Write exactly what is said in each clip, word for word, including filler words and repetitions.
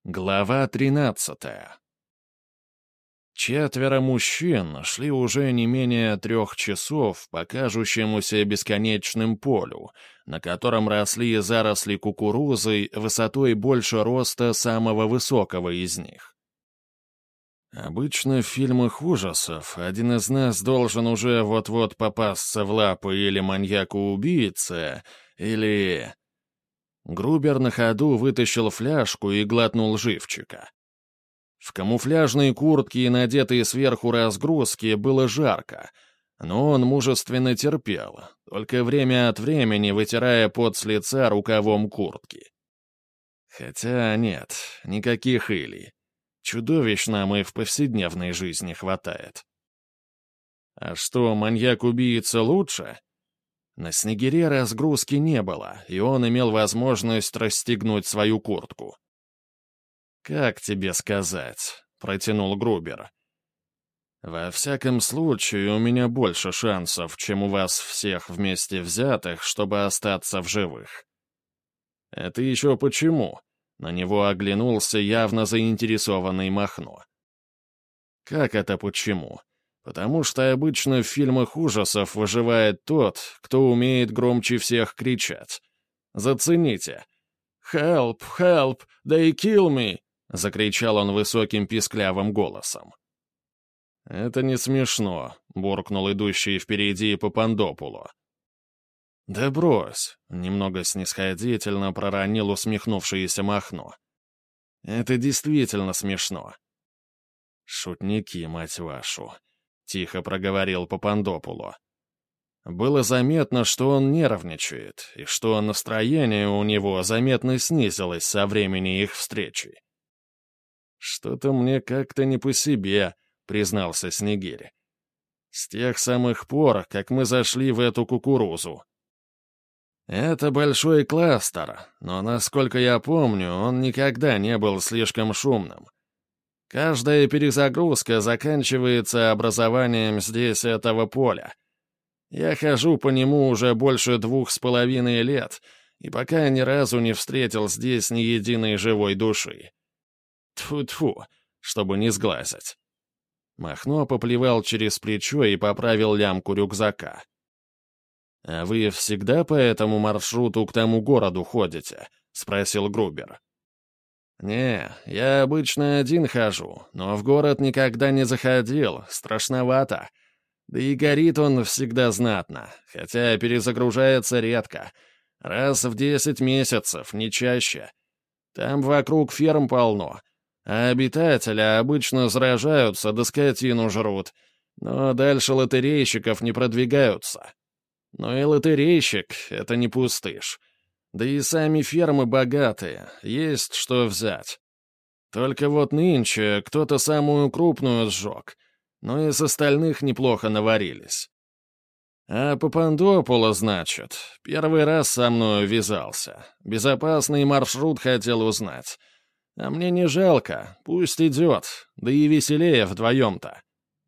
Глава тринадцатая. Четверо мужчин шли уже не менее трех часов по кажущемуся бесконечным полю, на котором росли заросли кукурузы высотой больше роста самого высокого из них. Обычно в фильмах ужасов один из нас должен уже вот-вот попасться в лапы или маньяку-убийце, или... Грубер на ходу вытащил фляжку и глотнул живчика. В камуфляжной куртке и надетой сверху разгрузке было жарко, но он мужественно терпел, только время от времени вытирая пот с лица рукавом куртки. Хотя нет, никаких илий. Чудовищ нам и в повседневной жизни хватает. А что, маньяк-убийца лучше? На снегире разгрузки не было, и он имел возможность расстегнуть свою куртку. «Как тебе сказать?» — протянул Грубер. «Во всяком случае, у меня больше шансов, чем у вас всех вместе взятых, чтобы остаться в живых». «Это еще почему?» — на него оглянулся явно заинтересованный Махно. «Как это почему?» Потому что обычно в фильмах ужасов выживает тот, кто умеет громче всех кричать. Зацените. «Help! Help! They kill me!» — закричал он высоким писклявым голосом. «Это не смешно», — буркнул идущий впереди Папандопуло. «Да брось», — немного снисходительно проронил усмехнувшееся Махно. «Это действительно смешно». «Шутники, мать вашу», — тихо проговорил Папандопуло. Было заметно, что он нервничает, и что настроение у него заметно снизилось со времени их встречи. «Что-то мне как-то не по себе», — признался Снегирь. «С тех самых пор, как мы зашли в эту кукурузу». «Это большой кластер, но, насколько я помню, он никогда не был слишком шумным. Каждая перезагрузка заканчивается образованием здесь этого поля. Я хожу по нему уже больше двух с половиной лет, и пока ни разу не встретил здесь ни единой живой души. Тьфу-тьфу, чтобы не сглазить». Махно поплевал через плечо и поправил лямку рюкзака. «А вы всегда по этому маршруту к тому городу ходите?» — спросил Грубер. «Не, я обычно один хожу, но в город никогда не заходил, страшновато. Да и горит он всегда знатно, хотя перезагружается редко. Раз в десять месяцев, не чаще. Там вокруг ферм полно, а обитатели обычно заражаются да скотину жрут, но дальше лотерейщиков не продвигаются. Но и лотерейщик — это не пустышь. Да и сами фермы богатые, есть что взять. Только вот нынче кто-то самую крупную сжег, но из остальных неплохо наварились. А Папандопуло, значит, первый раз со мной ввязался. Безопасный маршрут хотел узнать. А мне не жалко, пусть идет, да и веселее вдвоем-то.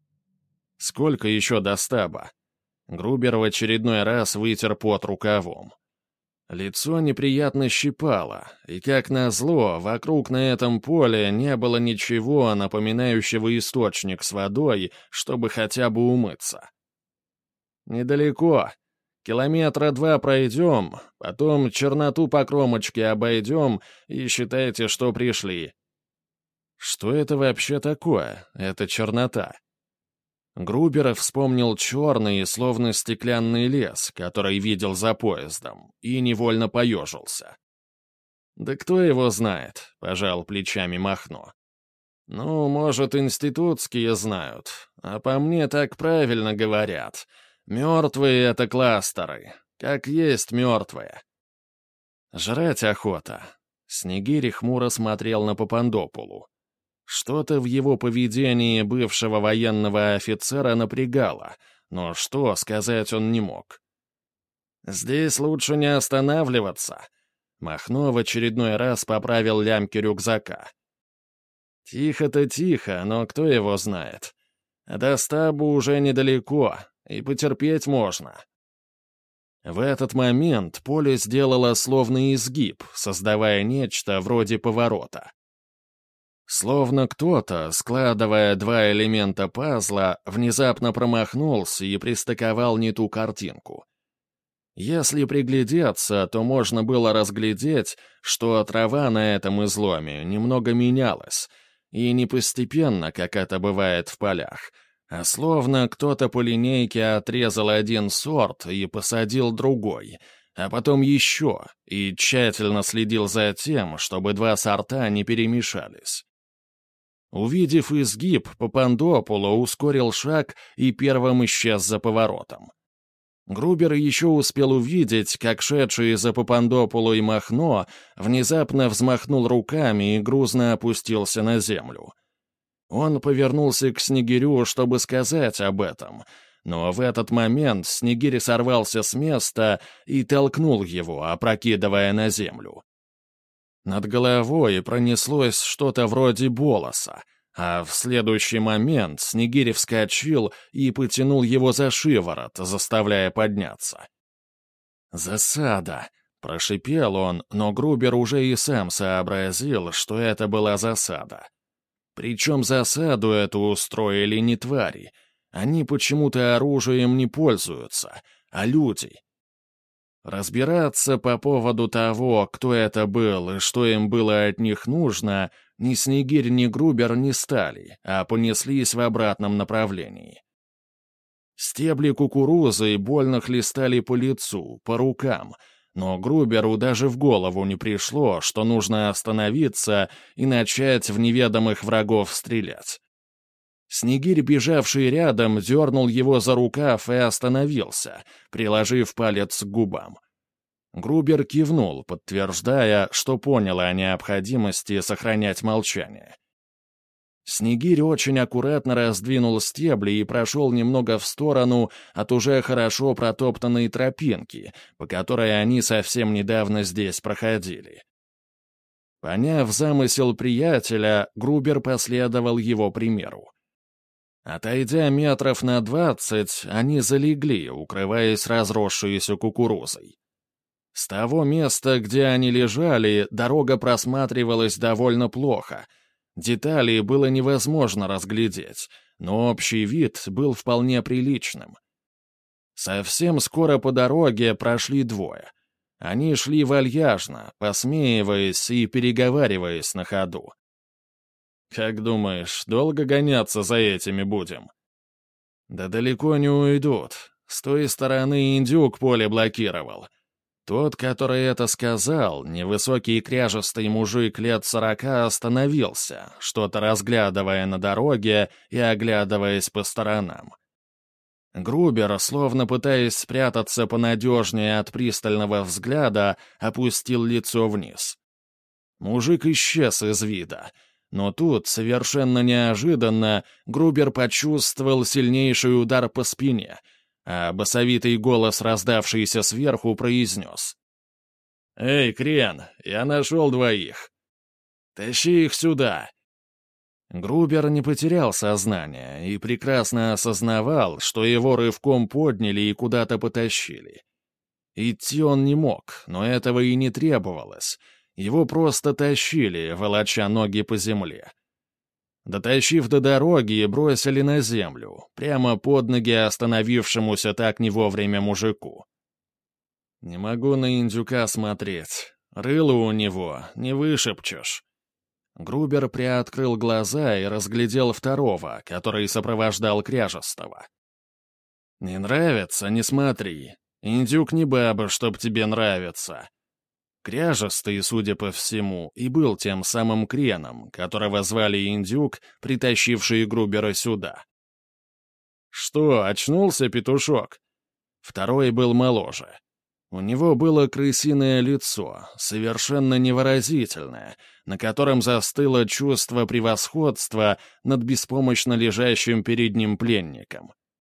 Сколько еще до стаба? Грубер в очередной раз вытер пот рукавом. Лицо неприятно щипало, и, как назло, вокруг на этом поле не было ничего, напоминающего источник с водой, чтобы хотя бы умыться. «Недалеко. Километра два пройдем, потом черноту по кромочке обойдем и считайте, что пришли». «Что это вообще такое, эта чернота?» Грубер вспомнил черный, словно стеклянный лес, который видел за поездом, и невольно поежился. «Да кто его знает?» — пожал плечами Махно. «Ну, может, институтские знают, а по мне так правильно говорят. Мертвые — это кластеры, как есть мертвые». «Жрать охота». Снегирь хмуро смотрел на Папандопулу. Что-то в его поведении бывшего военного офицера напрягало, но что сказать он не мог. «Здесь лучше не останавливаться», — Махно в очередной раз поправил лямки рюкзака. «Тихо-то тихо, но кто его знает? До стабу уже недалеко, и потерпеть можно». В этот момент поле сделало словно изгиб, создавая нечто вроде поворота. Словно кто-то, складывая два элемента пазла, внезапно промахнулся и пристыковал не ту картинку. Если приглядеться, то можно было разглядеть, что трава на этом изломе немного менялась, и не постепенно, как это бывает в полях, а словно кто-то по линейке отрезал один сорт и посадил другой, а потом еще, и тщательно следил за тем, чтобы два сорта не перемешались. Увидев изгиб, Папандопуло ускорил шаг и первым исчез за поворотом. Грубер еще успел увидеть, как шедший за Папандопуло и Махно внезапно взмахнул руками и грузно опустился на землю. Он повернулся к Снегирю, чтобы сказать об этом, но в этот момент Снегирь сорвался с места и толкнул его, опрокидывая на землю. Над головой пронеслось что-то вроде болоса, а в следующий момент Снегирь вскочил и потянул его за шиворот, заставляя подняться. «Засада!» — прошипел он, но Грубер уже и сам сообразил, что это была засада. Причем засаду эту устроили не твари. Они почему-то оружием не пользуются, а люди. Разбираться по поводу того, кто это был и что им было от них нужно, ни Снегирь, ни Грубер не стали, а понеслись в обратном направлении. Стебли кукурузы больно хлестали по лицу, по рукам, но Груберу даже в голову не пришло, что нужно остановиться и начать в неведомых врагов стрелять. Снегирь, бежавший рядом, дернул его за рукав и остановился, приложив палец к губам. Грубер кивнул, подтверждая, что понял о необходимости сохранять молчание. Снегирь очень аккуратно раздвинул стебли и прошел немного в сторону от уже хорошо протоптанной тропинки, по которой они совсем недавно здесь проходили. Поняв замысел приятеля, Грубер последовал его примеру. Отойдя метров на двадцать, они залегли, укрываясь разросшейся кукурузой. С того места, где они лежали, дорога просматривалась довольно плохо. Деталей было невозможно разглядеть, но общий вид был вполне приличным. Совсем скоро по дороге прошли двое. Они шли вальяжно, посмеиваясь и переговариваясь на ходу. «Как думаешь, долго гоняться за этими будем?» «Да далеко не уйдут. С той стороны индюк поле блокировал. Тот, который это сказал, невысокий кряжестый мужик лет сорока, остановился, что-то разглядывая на дороге и оглядываясь по сторонам. Грубер, словно пытаясь спрятаться понадежнее от пристального взгляда, опустил лицо вниз. Мужик исчез из вида. Но тут, совершенно неожиданно, Грубер почувствовал сильнейший удар по спине, а басовитый голос, раздавшийся сверху, произнес: «Эй, Крен, я нашел двоих. Тащи их сюда». Грубер не потерял сознание и прекрасно осознавал, что его рывком подняли и куда-то потащили. Идти он не мог, но этого и не требовалось. Его просто тащили, волоча ноги по земле. Дотащив до дороги, бросили на землю, прямо под ноги остановившемуся так не вовремя мужику. «Не могу на индюка смотреть. Рыло у него, не вышепчешь». Грубер приоткрыл глаза и разглядел второго, который сопровождал кряжестого. «Не нравится — не смотри. Индюк не баба, чтоб тебе нравится». Кряжестый, судя по всему, и был тем самым Креном, которого звали Индюк, притащивший Грубера сюда. «Что, очнулся петушок?» Второй был моложе. У него было крысиное лицо, совершенно невыразительное, на котором застыло чувство превосходства над беспомощно лежащим перед ним пленником.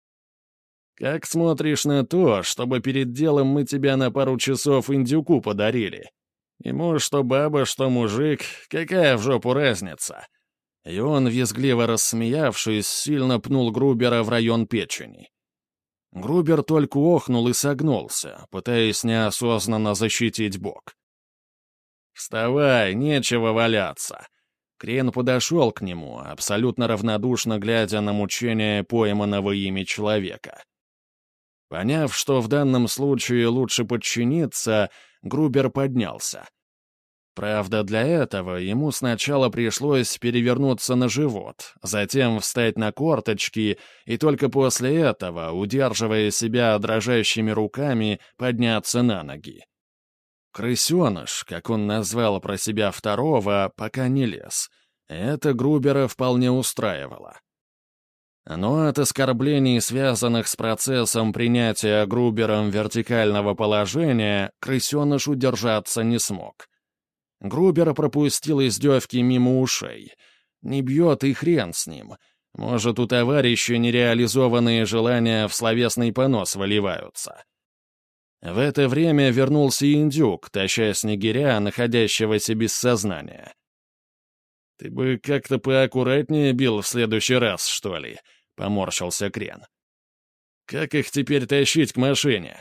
«Как смотришь на то, чтобы перед делом мы тебя на пару часов индюку подарили? Ему что баба, что мужик, какая в жопу разница?» И он, визгливо рассмеявшись, сильно пнул Грубера в район печени. Грубер только охнул и согнулся, пытаясь неосознанно защитить бок. «Вставай, нечего валяться. Крен подошел к нему, абсолютно равнодушно глядя на мучения пойманного ими человека. Поняв, что в данном случае лучше подчиниться, Грубер поднялся. Правда, для этого ему сначала пришлось перевернуться на живот, затем встать на корточки и только после этого, удерживая себя дрожащими руками, подняться на ноги. Крысеныш, как он назвал про себя второго, пока не лез. Это Грубера вполне устраивало. Но от оскорблений, связанных с процессом принятия Грубером вертикального положения, крысеныш удержаться не смог. Грубер пропустил издевки мимо ушей. Не бьет и хрен с ним. Может, у товарища нереализованные желания в словесный понос выливаются. В это время вернулся индюк, таща снегиря, находящегося без сознания. «Ты бы как-то поаккуратнее бил в следующий раз, что ли?» — поморщился Крен. «Как их теперь тащить к машине?»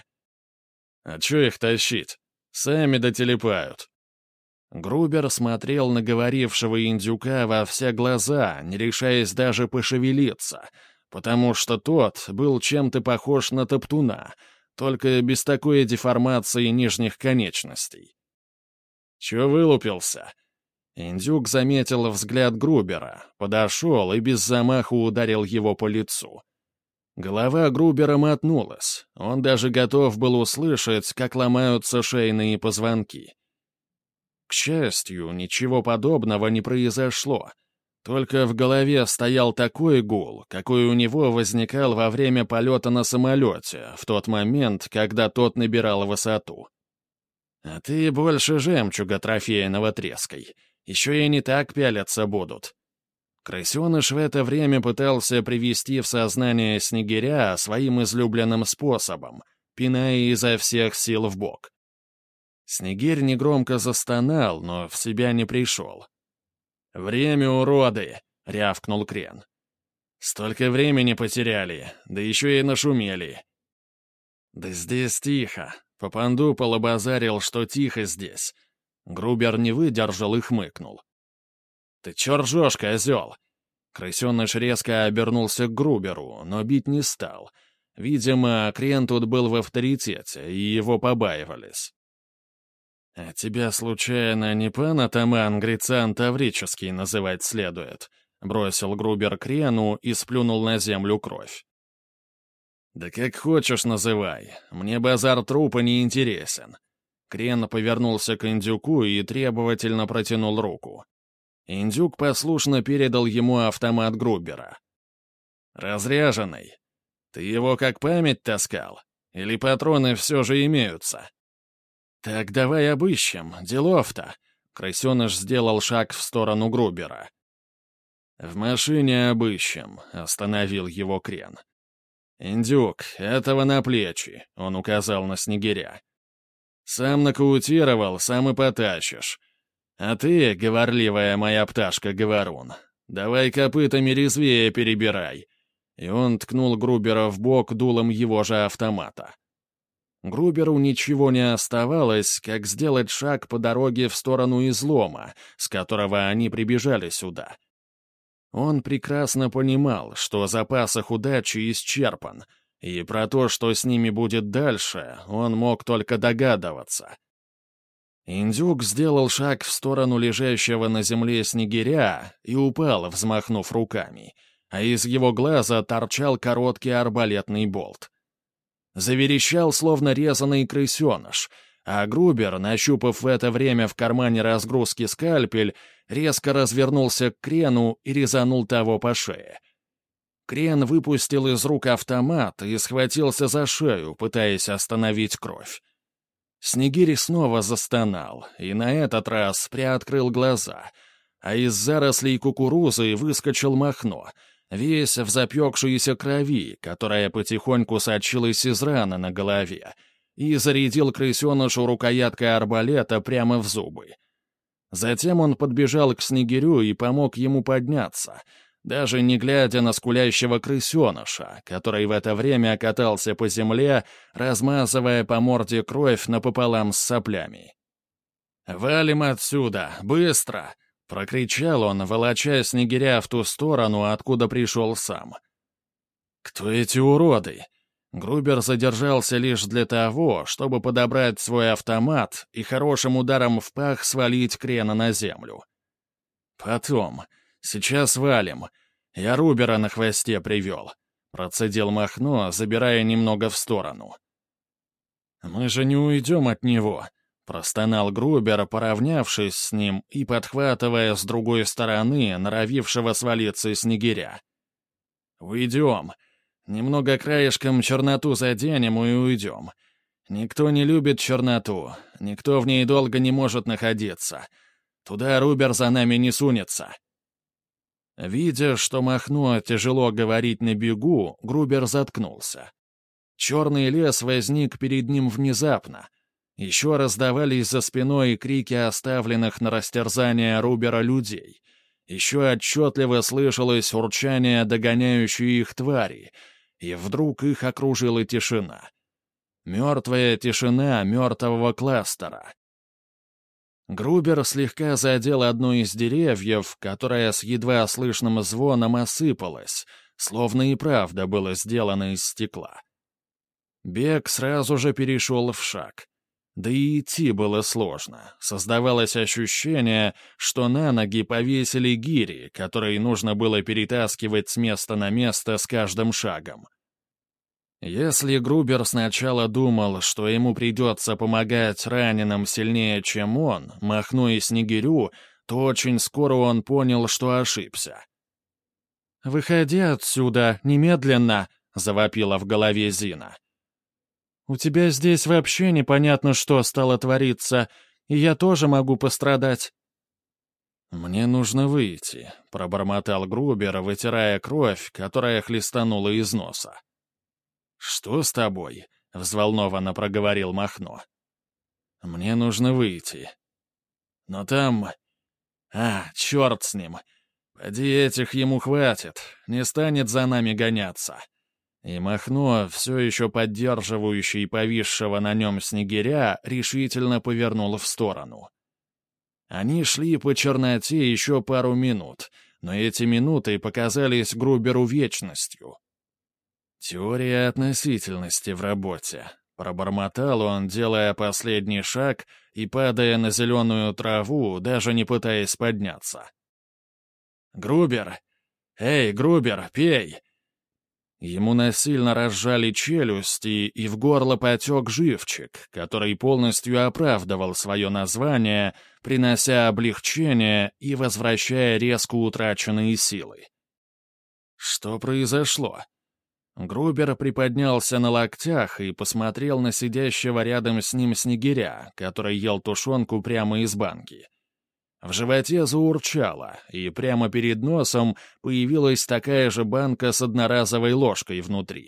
«А чё их тащить? Сами дотелепают». Грубер смотрел на говорившего индюка во все глаза, не решаясь даже пошевелиться, потому что тот был чем-то похож на топтуна, только без такой деформации нижних конечностей. «Чё вылупился?» Индюк заметил взгляд Грубера, подошел и без замаху ударил его по лицу. Голова Грубера мотнулась, он даже готов был услышать, как ломаются шейные позвонки. К счастью, ничего подобного не произошло. Только в голове стоял такой гул, какой у него возникал во время полета на самолете, в тот момент, когда тот набирал высоту. «А ты больше жемчуга трофейного трескай. Еще и не так пялятся будут». Крысеныш в это время пытался привести в сознание снегиря своим излюбленным способом, пиная изо всех сил в бок. Снегирь негромко застонал, но в себя не пришел. «Время, уроды!» — рявкнул Крен. «Столько времени потеряли, да еще и нашумели». «Да здесь тихо», — Папанду полобазарил, что тихо здесь. Грубер не выдержал и хмыкнул. «Ты чё ржёшь, козёл?» Крысёныш резко обернулся к Груберу, но бить не стал. Видимо, Крен тут был в авторитете, и его побаивались. «А тебя, случайно, не пан атаман Грицан Таврический называть следует?» — бросил Грубер Крену и сплюнул на землю кровь. «Да как хочешь называй, мне базар трупа не интересен». Крен повернулся к индюку и требовательно протянул руку. Индюк послушно передал ему автомат Грубера. «Разряженный. Ты его как память таскал? Или патроны все же имеются?» «Так давай обыщем, делов-то!» Крысеныш сделал шаг в сторону Грубера. «В машине обыщем», — остановил его Крен. «Индюк, этого на плечи», — он указал на снегиря. «Сам нокаутировал, сам и потащишь. А ты, говорливая моя пташка-говорун, давай копытами резвее перебирай». И он ткнул Грубера в бок дулом его же автомата. Груберу ничего не оставалось, как сделать шаг по дороге в сторону излома, с которого они прибежали сюда. Он прекрасно понимал, что запас их удачи исчерпан, и про то, что с ними будет дальше, он мог только догадываться. Индюк сделал шаг в сторону лежащего на земле снегиря и упал, взмахнув руками, а из его глаза торчал короткий арбалетный болт. Заверещал, словно резаный крысеныш, а Грубер, нащупав в это время в кармане разгрузки скальпель, резко развернулся к Крену и резанул того по шее. Крен выпустил из рук автомат и схватился за шею, пытаясь остановить кровь. Снегирь снова застонал, и на этот раз приоткрыл глаза, а из зарослей кукурузы выскочил Махно, весь в запекшейся крови, которая потихоньку сочилась из раны на голове, и зарядил крысенышу рукояткой арбалета прямо в зубы. Затем он подбежал к снегирю и помог ему подняться, даже не глядя на скулящего крысеныша, который в это время катался по земле, размазывая по морде кровь напополам с соплями. «Валим отсюда! Быстро!» — прокричал он, волоча снегиря в ту сторону, откуда пришел сам. «Кто эти уроды?» Грубер задержался лишь для того, чтобы подобрать свой автомат и хорошим ударом в пах свалить Крена на землю. «Потом. Сейчас валим. Я Рубера на хвосте привел», — процедил Махно, забирая немного в сторону. «Мы же не уйдем от него», — простонал Грубер, поравнявшись с ним и подхватывая с другой стороны норовившего свалиться снегиря. «Уйдем. Немного краешком черноту заденем и уйдем. Никто не любит черноту, никто в ней долго не может находиться. Туда Рубер за нами не сунется». Видя, что Махно тяжело говорить на бегу, Грубер заткнулся. Черный лес возник перед ним внезапно. Еще раздавались за спиной крики оставленных на растерзание Рубера людей. Еще отчетливо слышалось урчание догоняющей их твари, и вдруг их окружила тишина. Мертвая тишина мертвого кластера. Грубер слегка задел одно из деревьев, которое с едва слышным звоном осыпалось, словно и правда было сделано из стекла. Бег сразу же перешел в шаг. Да и идти было сложно. Создавалось ощущение, что на ноги повесили гири, которые нужно было перетаскивать с места на место с каждым шагом. Если Грубер сначала думал, что ему придется помогать раненым сильнее, чем он, Махно и Снегирю, то очень скоро он понял, что ошибся. «Выходи отсюда, немедленно!» — завопила в голове Зина. «У тебя здесь вообще непонятно, что стало твориться, и я тоже могу пострадать». «Мне нужно выйти», — пробормотал Грубер, вытирая кровь, которая хлестанула из носа. «Что с тобой?» — взволнованно проговорил Махно. «Мне нужно выйти. Но там... А, черт с ним. Поди этих ему хватит, не станет за нами гоняться». И Махно, все еще поддерживающий повисшего на нем снегиря, решительно повернул в сторону. Они шли по черноте еще пару минут, но эти минуты показались Груберу вечностью. «Теория относительности в работе», — пробормотал он, делая последний шаг и падая на зеленую траву, даже не пытаясь подняться. «Грубер! Эй, Грубер, пей!» Ему насильно разжали челюсти, и в горло потек живчик, который полностью оправдывал свое название, принося облегчение и возвращая резко утраченные силы. Что произошло? Грубер приподнялся на локтях и посмотрел на сидящего рядом с ним снегиря, который ел тушенку прямо из банки. В животе заурчало, и прямо перед носом появилась такая же банка с одноразовой ложкой внутри.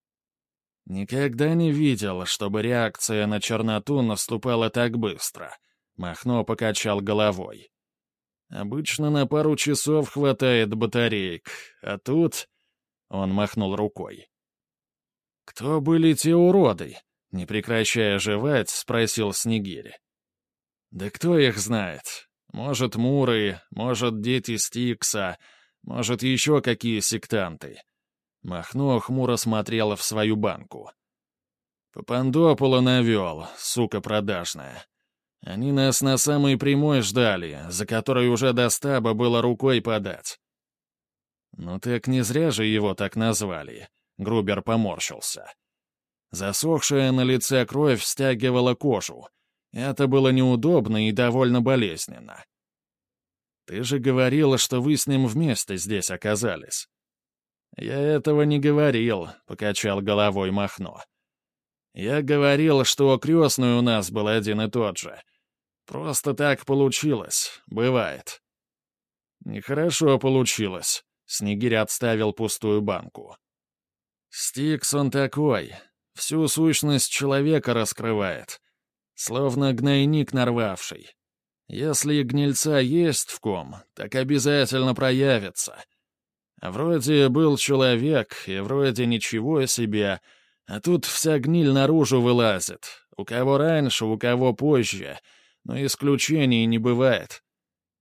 Никогда не видел, чтобы реакция на черноту наступала так быстро. Махно покачал головой. Обычно на пару часов хватает батареек, а тут... Он махнул рукой. «Кто были те уроды?» — не прекращая жевать, спросил Снегирь. «Да кто их знает? Может, муры, может, дети Стикса, может, еще какие сектанты». Махно хмуро смотрела в свою банку. «Папандопола навел, сука продажная. Они нас на самой прямой ждали, за которой уже до стаба было рукой подать». «Ну так не зря же его так назвали», — Грубер поморщился. Засохшая на лице кровь стягивала кожу. Это было неудобно и довольно болезненно. «Ты же говорила, что вы с ним вместе здесь оказались». «Я этого не говорил», — покачал головой Махно. «Я говорил, что крестный у нас был один и тот же. Просто так получилось. Бывает». «Нехорошо получилось», — Снегирь отставил пустую банку. «Стикс он такой. Всю сущность человека раскрывает. Словно гнойник нарвавший. Если гнильца есть в ком, так обязательно проявится. Вроде был человек, и вроде ничего себе, а тут вся гниль наружу вылазит. У кого раньше, у кого позже, но исключений не бывает.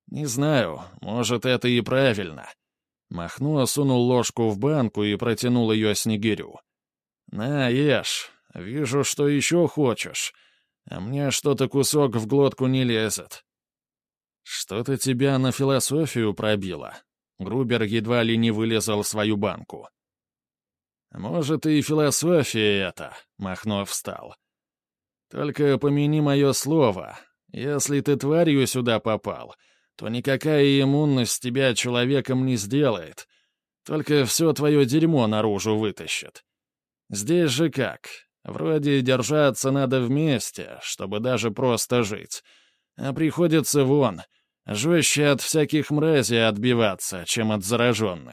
«Не знаю, может, это и правильно». Махно сунул ложку в банку и протянул ее Снегирю. «На, ешь. Вижу, что еще хочешь. А мне что-то кусок в глотку не лезет». «Что-то тебя на философию пробило?» Грубер едва ли не вылезал свою банку. «Может, и философия это», — Махно встал. «Только помяни мое слово. Если ты тварью сюда попал, то никакая иммунность тебя человеком не сделает. Только все твое дерьмо наружу вытащит. Здесь же как? Вроде держаться надо вместе, чтобы даже просто жить. А приходится вон, жестче от всяких мразей отбиваться, чем от зараженных».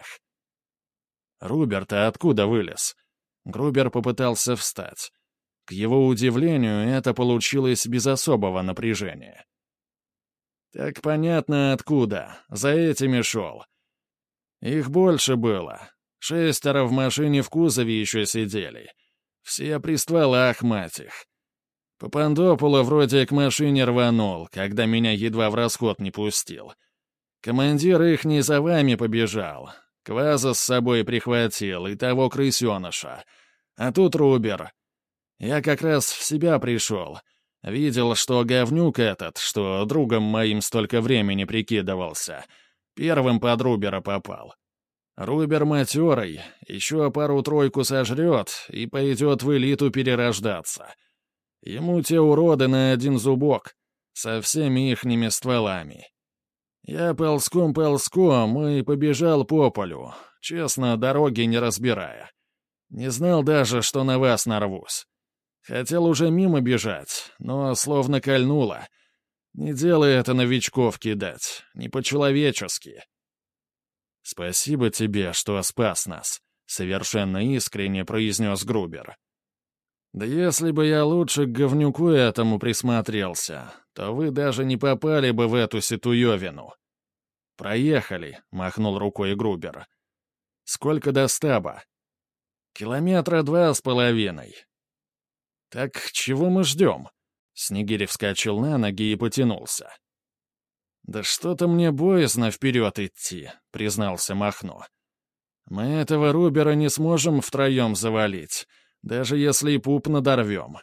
«Рубер-то откуда вылез?» Грубер попытался встать. К его удивлению, это получилось без особого напряжения. «Так понятно откуда. За этими шел. Их больше было. Шестеро в машине в кузове еще сидели. Все при стволах, мать их. Папандопула вроде к машине рванул, когда меня едва в расход не пустил. Командир их не за вами побежал. Кваза с собой прихватил и того крысеныша. А тут Рубер. Я как раз в себя пришел. Видел, что говнюк этот, что другом моим столько времени прикидывался, первым под Рубера попал. Рубер матерый, еще пару-тройку сожрет и пойдет в элиту перерождаться. Ему те уроды на один зубок, со всеми ихними стволами. Я ползком-ползком и побежал по полю, честно, дороги не разбирая. Не знал даже, что на вас нарвусь. Хотел уже мимо бежать, но словно кольнуло. Не делай это новичков кидать, не по-человечески. «Спасибо тебе, что спас нас», — совершенно искренне произнес Грубер. «Да если бы я лучше к говнюку этому присмотрелся, то вы даже не попали бы в эту ситуевину». «Проехали», — махнул рукой Грубер. «Сколько до стаба?» «Километра два с половиной». «Так чего мы ждем?» Снегирь вскочил на ноги и потянулся. «Да что-то мне боязно вперед идти», — признался Махно. «Мы этого Рубера не сможем втроем завалить, даже если и пуп надорвем».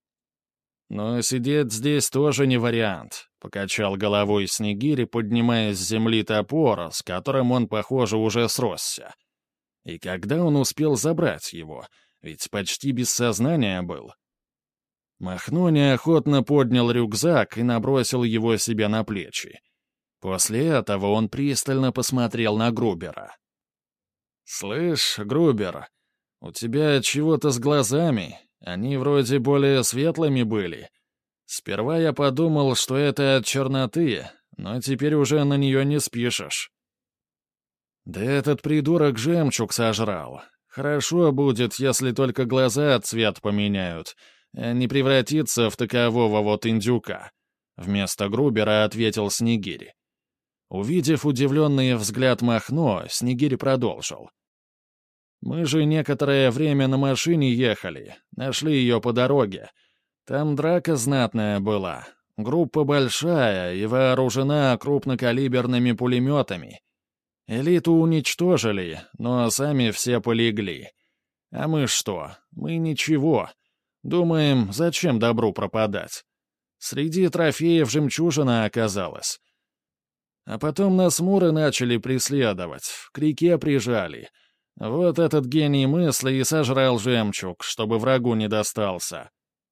«Но сидеть здесь тоже не вариант», — покачал головой Снегирь, поднимая с земли топор, с которым он, похоже, уже сросся. И когда он успел забрать его, ведь почти без сознания был. Махно неохотно поднял рюкзак и набросил его себе на плечи. После этого он пристально посмотрел на Грубера. «Слышь, Грубер, у тебя чего-то с глазами, они вроде более светлыми были. Сперва я подумал, что это от черноты, но теперь уже на нее не спишешь». «Да этот придурок жемчуг сожрал. Хорошо будет, если только глаза цвет поменяют, а не превратиться в такового вот индюка», — вместо Грубера ответил Снегирь. Увидев удивленный взгляд Махно, Снегирь продолжил. «Мы же некоторое время на машине ехали, нашли ее по дороге. Там драка знатная была, группа большая и вооружена крупнокалиберными пулеметами. Элиту уничтожили, но сами все полегли. А мы что? Мы ничего. Думаем, зачем добру пропадать? Среди трофеев жемчужина оказалась. А потом нас муры начали преследовать, к реке прижали. Вот этот гений мысли и сожрал жемчуг, чтобы врагу не достался.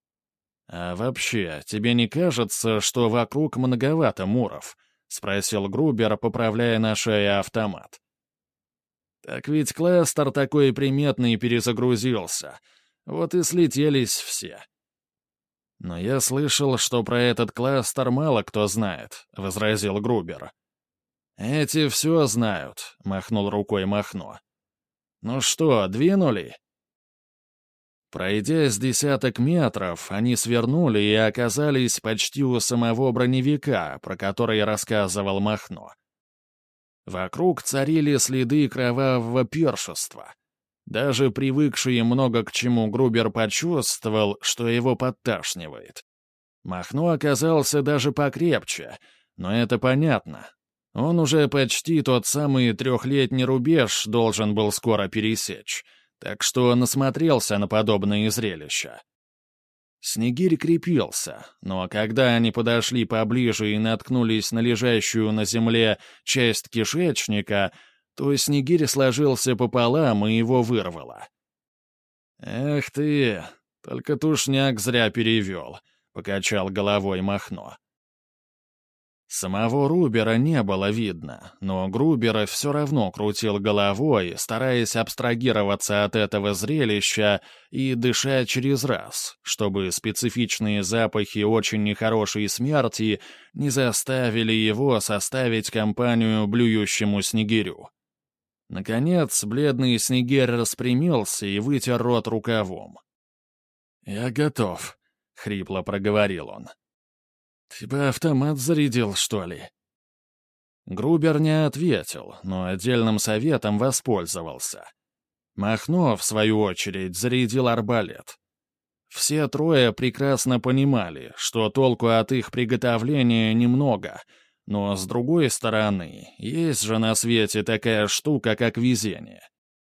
А вообще, тебе не кажется, что вокруг многовато муров?» — спросил Грубер, поправляя на шее автомат. «Так ведь кластер такой приметный перезагрузился. Вот и слетелись все». «Но я слышал, что про этот кластер мало кто знает», — возразил Грубер. «Эти все знают», — махнул рукой Махно. «Ну что, двинули?» Пройдя с десяток метров, они свернули и оказались почти у самого броневика, про который рассказывал Махно. Вокруг царили следы кровавого пиршества. Даже привыкший много к чему Грубер почувствовал, что его подташнивает. Махно оказался даже покрепче, но это понятно. Он уже почти тот самый трехлетний рубеж должен был скоро пересечь, так что насмотрелся на подобные зрелища. Снегирь крепился, но когда они подошли поближе и наткнулись на лежащую на земле часть кишечника, то Снегирь сложился пополам и его вырвало. «Эх ты, только тушняк зря перевел», — покачал головой Махно. Самого Рубера не было видно, но Грубер все равно крутил головой, стараясь абстрагироваться от этого зрелища и дышать через раз, чтобы специфичные запахи очень нехорошей смерти не заставили его составить компанию блюющему снегирю. Наконец, бледный снегирь распрямился и вытер рот рукавом. «Я готов», — хрипло проговорил он. «Ты бы автомат зарядил, что ли?» Грубер не ответил, но отдельным советом воспользовался. Махно, в свою очередь, зарядил арбалет. Все трое прекрасно понимали, что толку от их приготовления немного, но, с другой стороны, есть же на свете такая штука, как везение.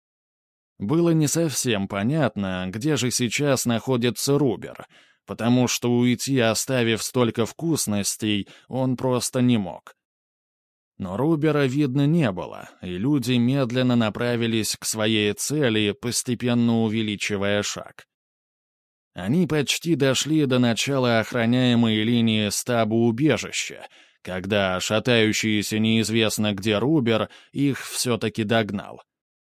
Было не совсем понятно, где же сейчас находится Рубер, потому что уйти, оставив столько вкусностей, он просто не мог. Но Рубера видно не было, и люди медленно направились к своей цели, постепенно увеличивая шаг. Они почти дошли до начала охраняемой линии стаба-убежища, когда шатающийся неизвестно где Рубер их все-таки догнал.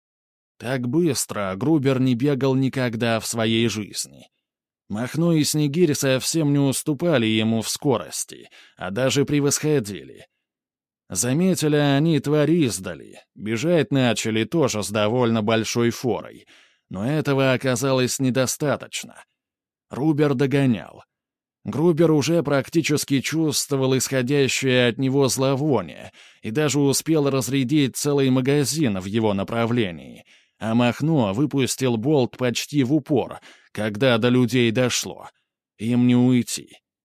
Так быстро Грубер не бегал никогда в своей жизни. Махно и Снегирь совсем не уступали ему в скорости, а даже превосходили. Заметили они тварь издали, бежать начали тоже с довольно большой форой, но этого оказалось недостаточно. Рубер догонял. Грубер уже практически чувствовал исходящее от него зловоние и даже успел разрядить целый магазин в его направлении, а Махно выпустил болт почти в упор, когда до людей дошло. Им не уйти.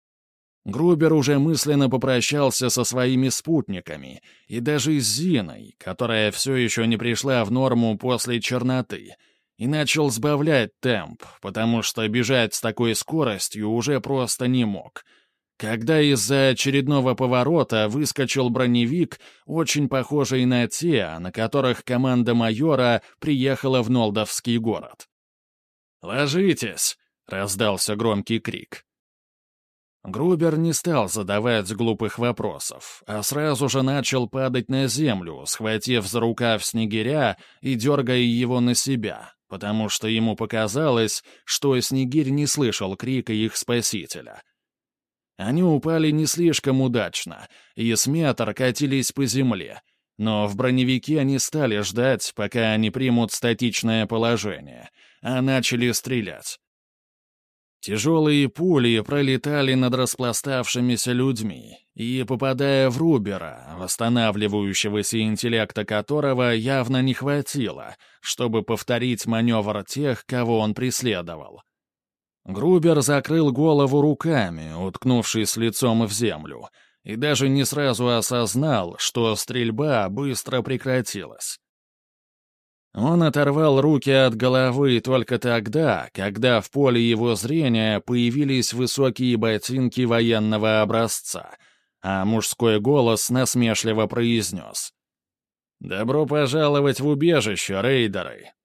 Грубер уже мысленно попрощался со своими спутниками и даже с Зиной, которая все еще не пришла в норму после черноты, и начал сбавлять темп, потому что бежать с такой скоростью уже просто не мог. Когда из-за очередного поворота выскочил броневик, очень похожий на те, на которых команда майора приехала в Нолдовский город. «Ложитесь!» — раздался громкий крик. Грубер не стал задавать глупых вопросов, а сразу же начал падать на землю, схватив за рукав Снегиря и дергая его на себя, потому что ему показалось, что Снегирь не слышал крика их спасителя. Они упали не слишком удачно, и с метр катились по земле, но в броневике они стали ждать, пока они примут статичное положение, а начали стрелять. Тяжелые пули пролетали над распластавшимися людьми, и, попадая в Рубера, восстанавливающегося интеллекта которого явно не хватило, чтобы повторить маневр тех, кого он преследовал. Грубер закрыл голову руками, уткнувшись лицом в землю, и даже не сразу осознал, что стрельба быстро прекратилась. Он оторвал руки от головы только тогда, когда в поле его зрения появились высокие ботинки военного образца, а мужской голос насмешливо произнес: «Добро пожаловать в убежище, рейдеры!